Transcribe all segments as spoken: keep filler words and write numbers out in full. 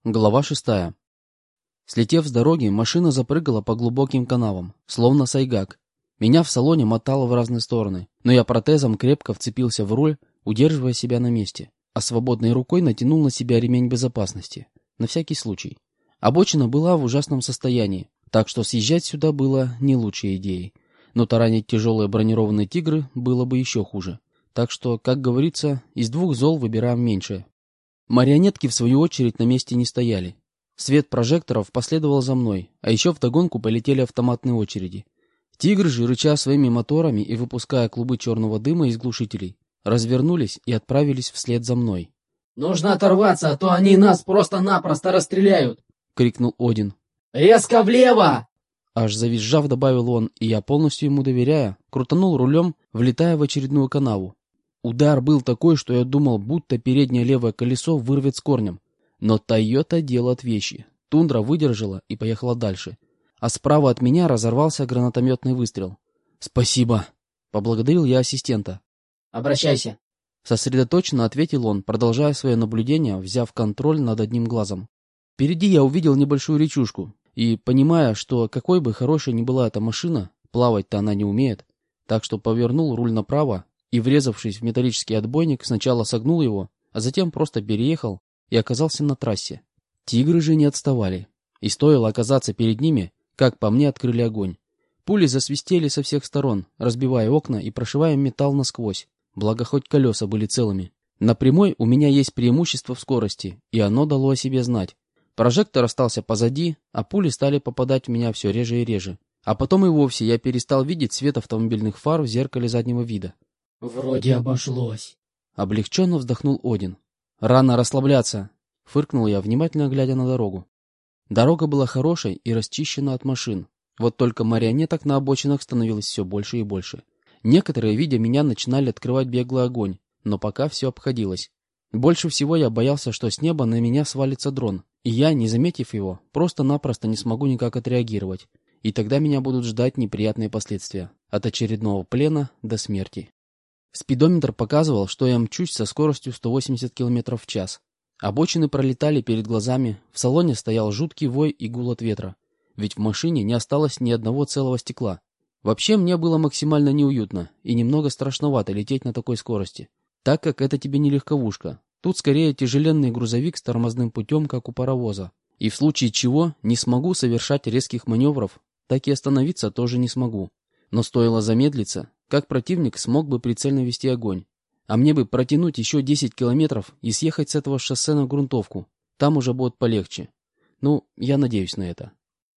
Глава шестая. Слетев с дороги, машина запрыгала по глубоким канавам, словно сайгак. Меня в салоне мотало в разные стороны, но я протезом крепко вцепился в руль, удерживая себя на месте, а свободной рукой натянул на себя ремень безопасности. На всякий случай. Обочина была в ужасном состоянии, так что съезжать сюда было не лучшей идеей. Но таранить тяжелые бронированные «Тигры» было бы еще хуже. Так что, как говорится, из двух зол выбираем меньшее. Марионетки, в свою очередь, на месте не стояли. Свет прожекторов последовал за мной, а еще вдогонку полетели автоматные очереди. «Тигры» же, рыча своими моторами и выпуская клубы черного дыма из глушителей, развернулись и отправились вслед за мной. «Нужно оторваться, а то они нас просто-напросто расстреляют!» — крикнул Один. «Резко влево!» Аж завизжав, добавил он, и я, полностью ему доверяя, крутанул рулем, влетая в очередную канаву. Удар был такой, что я думал, будто переднее левое колесо вырвет с корнем. Но «Тойота» делает вещи. «Тундра» выдержала и поехала дальше. А справа от меня разорвался гранатометный выстрел. «Спасибо!» — поблагодарил я ассистента. «Обращайся!» — сосредоточенно ответил он, продолжая свое наблюдение, взяв контроль над одним глазом. Впереди я увидел небольшую речушку, и, понимая, что какой бы хорошей ни была эта машина, плавать-то она не умеет, так что повернул руль направо и, врезавшись в металлический отбойник, сначала согнул его, а затем просто переехал и оказался на трассе. «Тигры» же не отставали, и стоило оказаться перед ними, как по мне открыли огонь. Пули засвистели со всех сторон, разбивая окна и прошивая металл насквозь, благо хоть колеса были целыми. На прямой у меня есть преимущество в скорости, и оно дало о себе знать. Прожектор остался позади, а пули стали попадать в меня все реже и реже. А потом и вовсе я перестал видеть свет автомобильных фар в зеркале заднего вида. «Вроде обошлось», — облегченно вздохнул Один. «Рано расслабляться», — фыркнул я, внимательно глядя на дорогу. Дорога была хорошей и расчищена от машин. Вот только марионеток на обочинах становилось все больше и больше. Некоторые, видя меня, начинали открывать беглый огонь, но пока все обходилось. Больше всего я боялся, что с неба на меня свалится дрон, и я, не заметив его, просто-напросто не смогу никак отреагировать. И тогда меня будут ждать неприятные последствия. От очередного плена до смерти. Спидометр показывал, что я мчусь со скоростью сто восемьдесят километров в час. Обочины пролетали перед глазами, в салоне стоял жуткий вой и гул от ветра. Ведь в машине не осталось ни одного целого стекла. Вообще мне было максимально неуютно и немного страшновато лететь на такой скорости, так как это тебе не легковушка. Тут скорее тяжеленный грузовик с тормозным путем, как у паровоза. И в случае чего не смогу совершать резких маневров, так и остановиться тоже не смогу. Но стоило замедлиться, как противник смог бы прицельно вести огонь. А мне бы протянуть еще десять километров и съехать с этого шоссе на грунтовку. Там уже будет полегче. Ну, я надеюсь на это.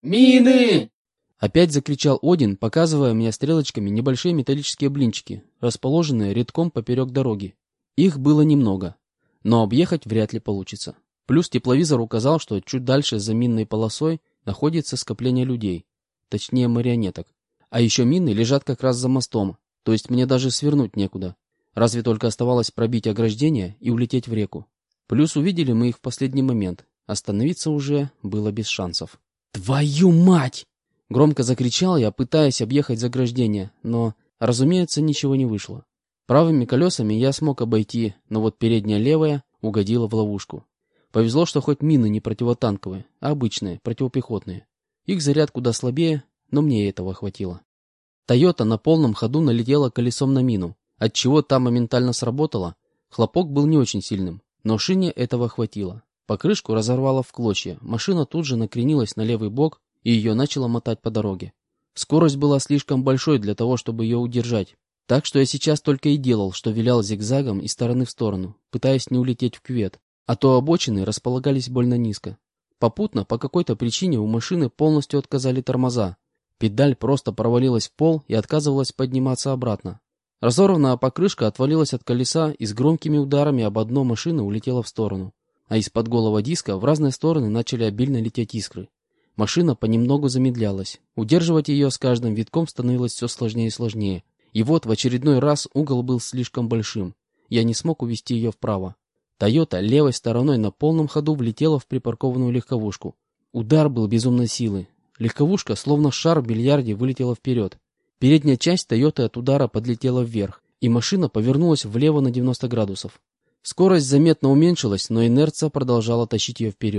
«Мины!» Опять закричал Один, показывая мне стрелочками небольшие металлические блинчики, расположенные редком поперек дороги. Их было немного, но объехать вряд ли получится. Плюс тепловизор указал, что чуть дальше за минной полосой находится скопление людей, точнее марионеток. А еще мины лежат как раз за мостом, то есть мне даже свернуть некуда. Разве только оставалось пробить ограждение и улететь в реку. Плюс увидели мы их в последний момент. Остановиться уже было без шансов. «Твою мать!» Громко закричал я, пытаясь объехать заграждение, но, разумеется, ничего не вышло. Правыми колесами я смог обойти, но вот передняя левая угодила в ловушку. Повезло, что хоть мины не противотанковые, а обычные, противопехотные. Их заряд куда слабее, но мне этого хватило. «Тойота» на полном ходу налетела колесом на мину, отчего та моментально сработала. Хлопок был не очень сильным, но шине этого хватило. Покрышку разорвало в клочья, машина тут же накренилась на левый бок, и ее начало мотать по дороге. Скорость была слишком большой для того, чтобы ее удержать, так что я сейчас только и делал, что вилял зигзагом из стороны в сторону, пытаясь не улететь в кювет, а то обочины располагались больно низко. Попутно, по какой-то причине, у машины полностью отказали тормоза. Педаль просто провалилась в пол и отказывалась подниматься обратно. Разорванная покрышка отвалилась от колеса и с громкими ударами об дно машины улетела в сторону. А из-под голого диска в разные стороны начали обильно лететь искры. Машина понемногу замедлялась. Удерживать ее с каждым витком становилось все сложнее и сложнее. И вот в очередной раз угол был слишком большим. Я не смог увести ее вправо. «Тойота» левой стороной на полном ходу влетела в припаркованную легковушку. Удар был безумной силы. Легковушка, словно шар в бильярде, вылетела вперед. Передняя часть «Тойоты» от удара подлетела вверх, и машина повернулась влево на девяносто градусов. Скорость заметно уменьшилась, но инерция продолжала тащить ее вперед.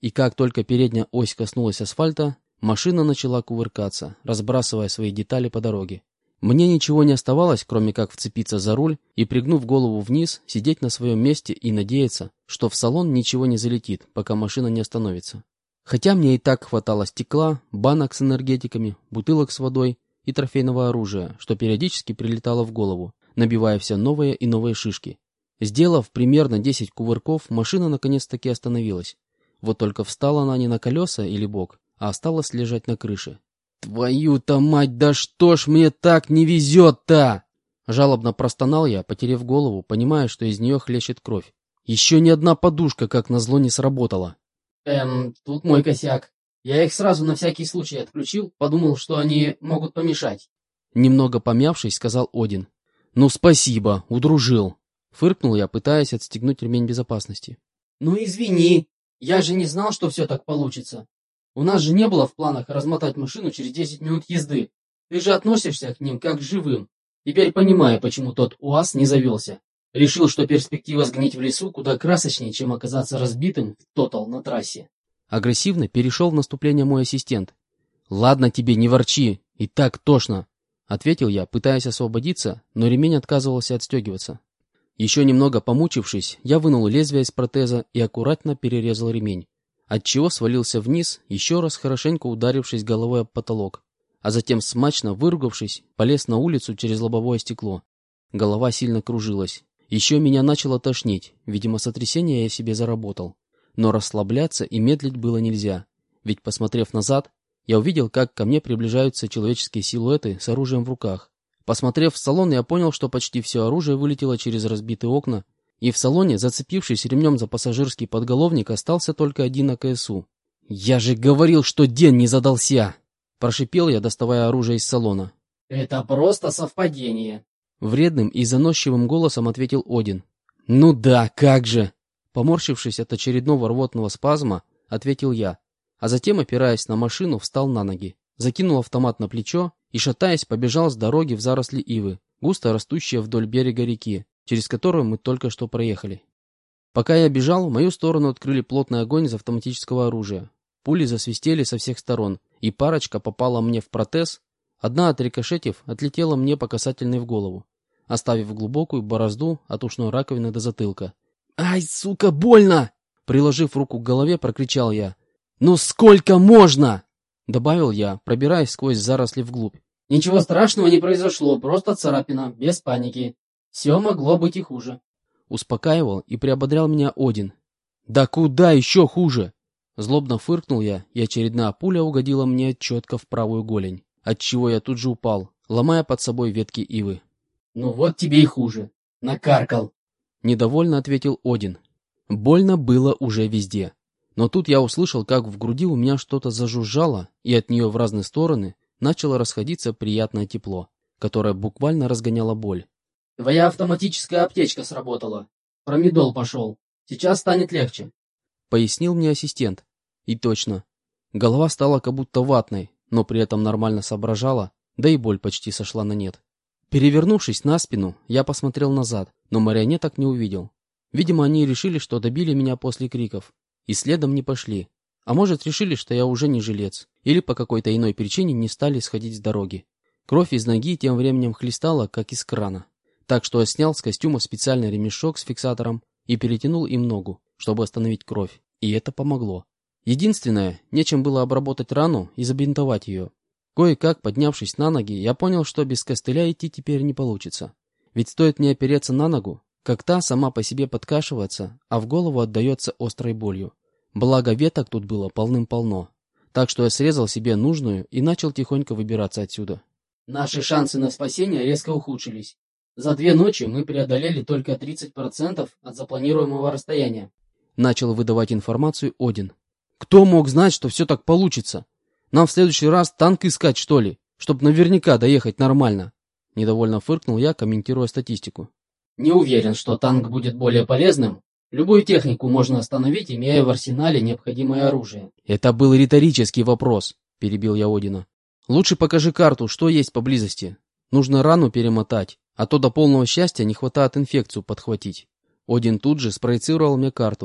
И как только передняя ось коснулась асфальта, машина начала кувыркаться, разбрасывая свои детали по дороге. Мне ничего не оставалось, кроме как вцепиться за руль и, пригнув голову вниз, сидеть на своем месте и надеяться, что в салон ничего не залетит, пока машина не остановится. Хотя мне и так хватало стекла, банок с энергетиками, бутылок с водой и трофейного оружия, что периодически прилетало в голову, набивая все новые и новые шишки. Сделав примерно десять кувырков, машина наконец-таки остановилась. Вот только встала она не на колеса или бок, а осталась лежать на крыше. «Твою-то мать, да что ж мне так не везет-то!» Жалобно простонал я, потеряв голову, понимая, что из нее хлещет кровь. Еще ни одна подушка, как назло, не сработала. Эм, тут мой косяк. Я их сразу на всякий случай отключил, подумал, что они могут помешать. Немного помявшись, сказал Один. «Ну спасибо, удружил!» Фыркнул я, пытаясь отстегнуть ремень безопасности. «Ну извини, я же не знал, что все так получится. У нас же не было в планах размотать машину через десять минут езды. Ты же относишься к ним как к живым. Теперь понимаю, почему тот УАЗ не завелся. Решил, что перспектива сгнить в лесу куда красочнее, чем оказаться разбитым в тотал на трассе». Агрессивно перешел в наступление мой ассистент. «Ладно тебе, не ворчи, и так тошно», — ответил я, пытаясь освободиться, но ремень отказывался отстегиваться. Еще немного помучившись, я вынул лезвие из протеза и аккуратно перерезал ремень, отчего свалился вниз, еще раз хорошенько ударившись головой об потолок, а затем, смачно выругавшись, полез на улицу через лобовое стекло. Голова сильно кружилась. Еще меня начало тошнить, видимо, сотрясение я себе заработал. Но расслабляться и медлить было нельзя, ведь, посмотрев назад, я увидел, как ко мне приближаются человеческие силуэты с оружием в руках. Посмотрев в салон, я понял, что почти все оружие вылетело через разбитые окна, и в салоне, зацепившись ремнем за пассажирский подголовник, остался только один А К С У. «Я же говорил, что день не задался!» – прошипел я, доставая оружие из салона. «Это просто совпадение», – вредным и заносчивым голосом ответил Один. «Ну да, как же!» – поморщившись от очередного рвотного спазма, ответил я, а затем, опираясь на машину, встал на ноги, закинул автомат на плечо и, шатаясь, побежал с дороги в заросли ивы, густо растущие вдоль берега реки, через которую мы только что проехали. Пока я бежал, в мою сторону открыли плотный огонь из автоматического оружия. Пули засвистели со всех сторон, и парочка попала мне в протез, одна, отрикошетив, отлетела мне по касательной в голову, оставив глубокую борозду от ушной раковины до затылка. «Ай, сука, больно!» Приложив руку к голове, прокричал я. «Ну сколько можно?» Добавил я, пробираясь сквозь заросли вглубь. «Ничего страшного не произошло, просто царапина, без паники. Все могло быть и хуже». Успокаивал и приободрял меня Один. «Да куда еще хуже?» Злобно фыркнул я, и очередная пуля угодила мне четко в правую голень, отчего я тут же упал, ломая под собой ветки ивы. «Ну вот тебе и хуже. Накаркал». Недовольно ответил Один. Больно было уже везде. Но тут я услышал, как в груди у меня что-то зажужжало, и от нее в разные стороны начало расходиться приятное тепло, которое буквально разгоняло боль. «Твоя автоматическая аптечка сработала. Промедол пошел. Сейчас станет легче», — пояснил мне ассистент. И точно. Голова стала как будто ватной, но при этом нормально соображала, да и боль почти сошла на нет. Перевернувшись на спину, я посмотрел назад, но марионеток не увидел. Видимо, они решили, что добили меня после криков, и следом не пошли. А может, решили, что я уже не жилец, или по какой-то иной причине не стали сходить с дороги. Кровь из ноги тем временем хлестала, как из крана. Так что я снял с костюма специальный ремешок с фиксатором и перетянул им ногу, чтобы остановить кровь. И это помогло. Единственное, нечем было обработать рану и забинтовать ее. Кое-как, поднявшись на ноги, я понял, что без костыля идти теперь не получится. Ведь стоит мне опереться на ногу, как та сама по себе подкашивается, а в голову отдается острой болью. Благо веток тут было полным-полно. Так что я срезал себе нужную и начал тихонько выбираться отсюда. «Наши шансы на спасение резко ухудшились. За две ночи мы преодолели только тридцать процентов от запланируемого расстояния», — начал выдавать информацию Один. «Кто мог знать, что все так получится? Нам в следующий раз танк искать, что ли, чтобы наверняка доехать нормально?» Недовольно фыркнул я, комментируя статистику. «Не уверен, что танк будет более полезным. Любую технику можно остановить, имея в арсенале необходимое оружие». «Это был риторический вопрос», — перебил я Одина. «Лучше покажи карту, что есть поблизости. Нужно рану перемотать, а то до полного счастья не хватает инфекцию подхватить». Один тут же спроецировал мне карту,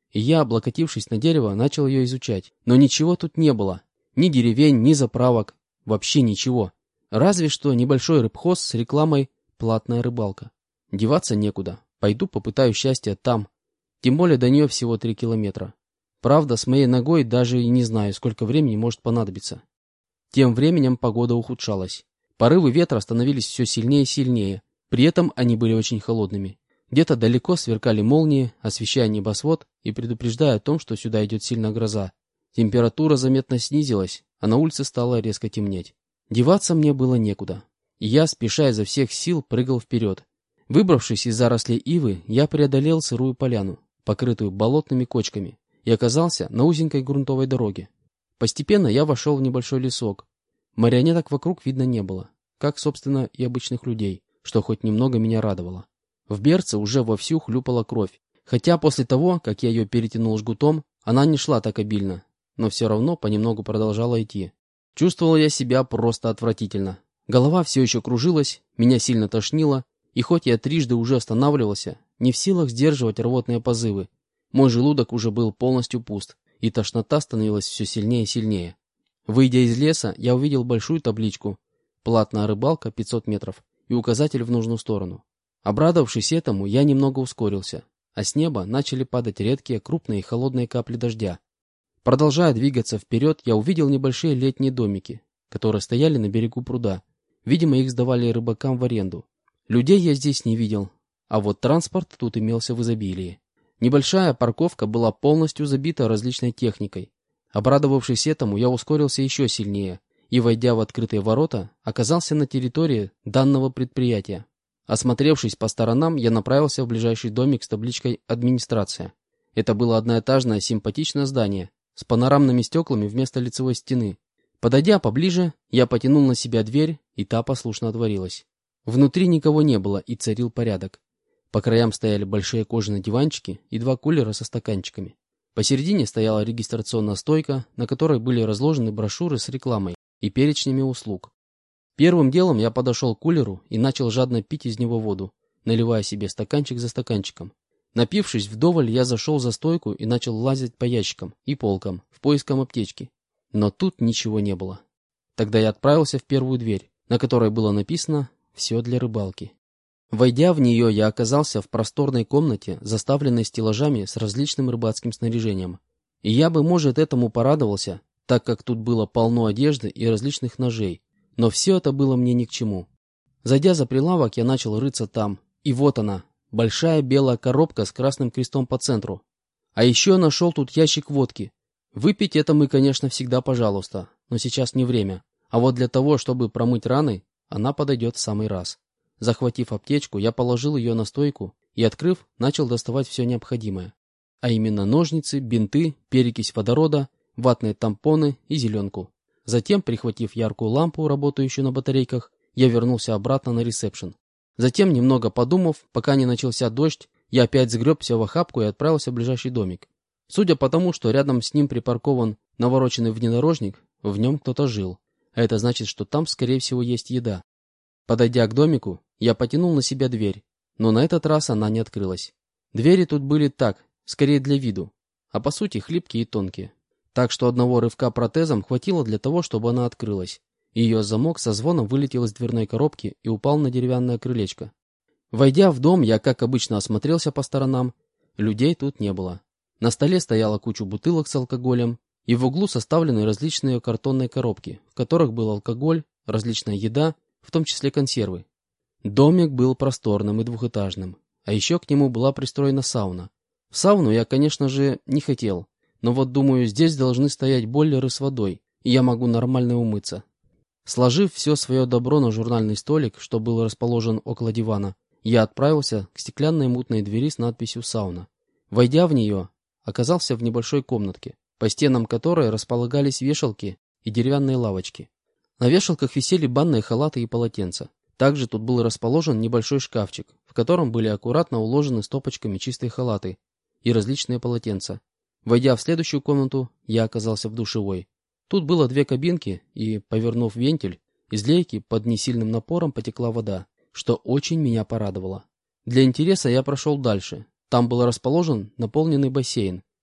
и я, облокотившись на дерево, начал ее изучать. Но ничего тут не было. Ни деревень, ни заправок. Вообще ничего. Разве что небольшой рыбхоз с рекламой «Платная рыбалка». Деваться некуда. Пойду попытаю счастья там. Тем более до нее всего три километра. Правда, с моей ногой даже и не знаю, сколько времени может понадобиться. Тем временем погода ухудшалась. Порывы ветра становились все сильнее и сильнее. При этом они были очень холодными. Где-то далеко сверкали молнии, освещая небосвод и предупреждая о том, что сюда идет сильная гроза. Температура заметно снизилась, а на улице стало резко темнеть. Деваться мне было некуда. И я, спеша изо всех сил, прыгал вперед. Выбравшись из зарослей ивы, я преодолел сырую поляну, покрытую болотными кочками, и оказался на узенькой грунтовой дороге. Постепенно я вошел в небольшой лесок. Марионеток вокруг видно не было, как, собственно, и обычных людей, что хоть немного меня радовало. В берце уже вовсю хлюпала кровь, хотя после того, как я ее перетянул жгутом, она не шла так обильно, но все равно понемногу продолжала идти. Чувствовал я себя просто отвратительно. Голова все еще кружилась, меня сильно тошнило, и хоть я трижды уже останавливался, не в силах сдерживать рвотные позывы, мой желудок уже был полностью пуст, и тошнота становилась все сильнее и сильнее. Выйдя из леса, я увидел большую табличку «Платная рыбалка пятьсот метров» и указатель в нужную сторону. Обрадовавшись этому, я немного ускорился, а с неба начали падать редкие, крупные и холодные капли дождя. Продолжая двигаться вперед, я увидел небольшие летние домики, которые стояли на берегу пруда. Видимо, их сдавали рыбакам в аренду. Людей я здесь не видел, а вот транспорт тут имелся в изобилии. Небольшая парковка была полностью забита различной техникой. Обрадовавшись этому, я ускорился еще сильнее и, войдя в открытые ворота, оказался на территории данного предприятия. Осмотревшись по сторонам, я направился в ближайший домик с табличкой «Администрация». Это было одноэтажное симпатичное здание с панорамными стеклами вместо лицевой стены. Подойдя поближе, я потянул на себя дверь, и та послушно отворилась. Внутри никого не было, и царил порядок. По краям стояли большие кожаные диванчики и два кулера со стаканчиками. Посередине стояла регистрационная стойка, на которой были разложены брошюры с рекламой и перечнями услуг. Первым делом я подошел к кулеру и начал жадно пить из него воду, наливая себе стаканчик за стаканчиком. Напившись вдоволь, я зашел за стойку и начал лазить по ящикам и полкам в поисках аптечки. Но тут ничего не было. Тогда я отправился в первую дверь, на которой было написано «Все для рыбалки». Войдя в нее, я оказался в просторной комнате, заставленной стеллажами с различным рыбацким снаряжением. И я бы, может, этому порадовался, так как тут было полно одежды и различных ножей. Но все это было мне ни к чему. Зайдя за прилавок, я начал рыться там. И вот она, большая белая коробка с красным крестом по центру. А еще нашел тут ящик водки. Выпить это мы, конечно, всегда пожалуйста, но сейчас не время. А вот для того, чтобы промыть раны, она подойдет в самый раз. Захватив аптечку, я положил ее на стойку и, открыв, начал доставать все необходимое. А именно ножницы, бинты, перекись водорода, ватные тампоны и зеленку. Затем, прихватив яркую лампу, работающую на батарейках, я вернулся обратно на ресепшн. Затем, немного подумав, пока не начался дождь, я опять сгребся в охапку и отправился в ближайший домик. Судя по тому, что рядом с ним припаркован навороченный внедорожник, в нем кто-то жил. А это значит, что там, скорее всего, есть еда. Подойдя к домику, я потянул на себя дверь, но на этот раз она не открылась. Двери тут были так, скорее для виду, а по сути хлипкие и тонкие. Так что одного рывка протезом хватило для того, чтобы она открылась. Ее замок со звоном вылетел из дверной коробки и упал на деревянное крылечко. Войдя в дом, я, как обычно, осмотрелся по сторонам. Людей тут не было. На столе стояла куча бутылок с алкоголем, и в углу составлены различные картонные коробки, в которых был алкоголь, различная еда, в том числе консервы. Домик был просторным и двухэтажным, а еще к нему была пристроена сауна. В сауну я, конечно же, не хотел, но вот думаю, здесь должны стоять бойлеры с водой, и я могу нормально умыться. Сложив все свое добро на журнальный столик, что был расположен около дивана, я отправился к стеклянной мутной двери с надписью «Сауна». Войдя в нее, оказался в небольшой комнатке, по стенам которой располагались вешалки и деревянные лавочки. На вешалках висели банные халаты и полотенца. Также тут был расположен небольшой шкафчик, в котором были аккуратно уложены стопочками чистые халаты и различные полотенца. Войдя в следующую комнату, я оказался в душевой. Тут было две кабинки, и, повернув вентиль, из лейки под несильным напором потекла вода, что очень меня порадовало. Для интереса я прошел дальше. Там был расположен наполненный бассейн,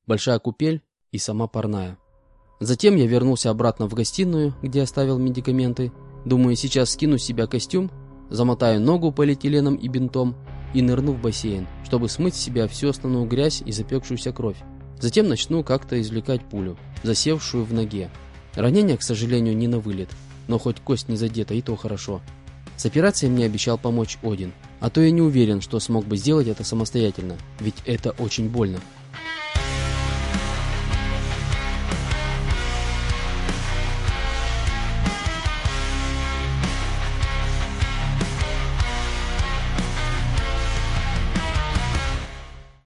большая купель и сама парная. Затем я вернулся обратно в гостиную, где оставил медикаменты. Думаю, сейчас скину с себя костюм, замотаю ногу полиэтиленом и бинтом и нырну в бассейн, чтобы смыть с себя всю основную грязь и запекшуюся кровь. Затем начну как-то извлекать пулю, засевшую в ноге. Ранение, к сожалению, не на вылет, но хоть кость не задета, и то хорошо. С операцией мне обещал помочь Один, а то я не уверен, что смог бы сделать это самостоятельно, ведь это очень больно.